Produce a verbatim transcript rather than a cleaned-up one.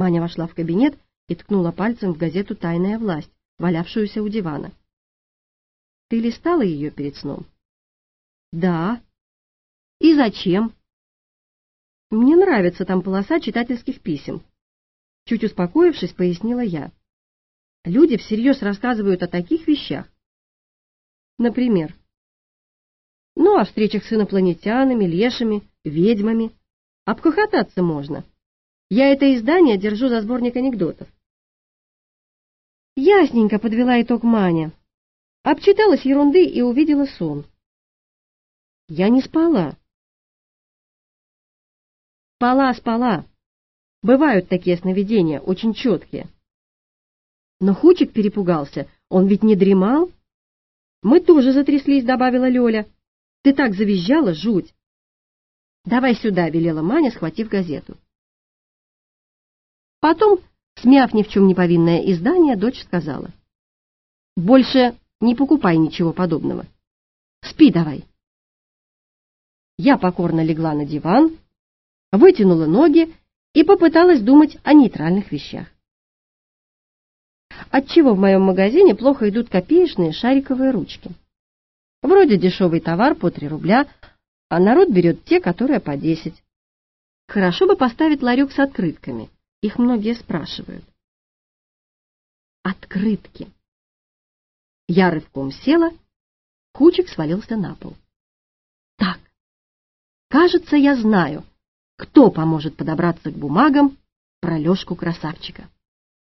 Маня вошла в кабинет и ткнула пальцем в газету «Тайная власть», валявшуюся у дивана. «Ты листала ее перед сном?» «Да». «И зачем?» «Мне нравится там полоса читательских писем». Чуть успокоившись, пояснила я. «Люди всерьез рассказывают о таких вещах». «Например?» «Ну, о встречах с инопланетянами, лешами, ведьмами. Обхохотаться можно. Я это издание держу за сборник анекдотов». «Ясненько», — подвела итог Маня. Обчиталась ерунды и увидела сон. «Я не спала». «Спала, спала. Бывают такие сновидения, очень четкие». «Но Хучик перепугался, он ведь не дремал». «Мы тоже затряслись», — добавила Лёля. «Ты так завизжала, жуть». «Давай сюда», — велела Маня, схватив газету. Потом, смяв ни в чем не повинное издание, дочь сказала: «Больше не покупай ничего подобного. Спи давай». Я покорно легла на диван, вытянула ноги и попыталась думать о нейтральных вещах. Отчего в моем магазине плохо идут копеечные шариковые ручки? Вроде дешевый товар по три рубля, а народ берет те, которые по десять. Хорошо бы поставить ларек с открытками. Их многие спрашивают. Открытки. Я рывком села, Хучик свалился на пол. Так, кажется, я знаю, кто поможет подобраться к бумагам про Лёшку-красавчика.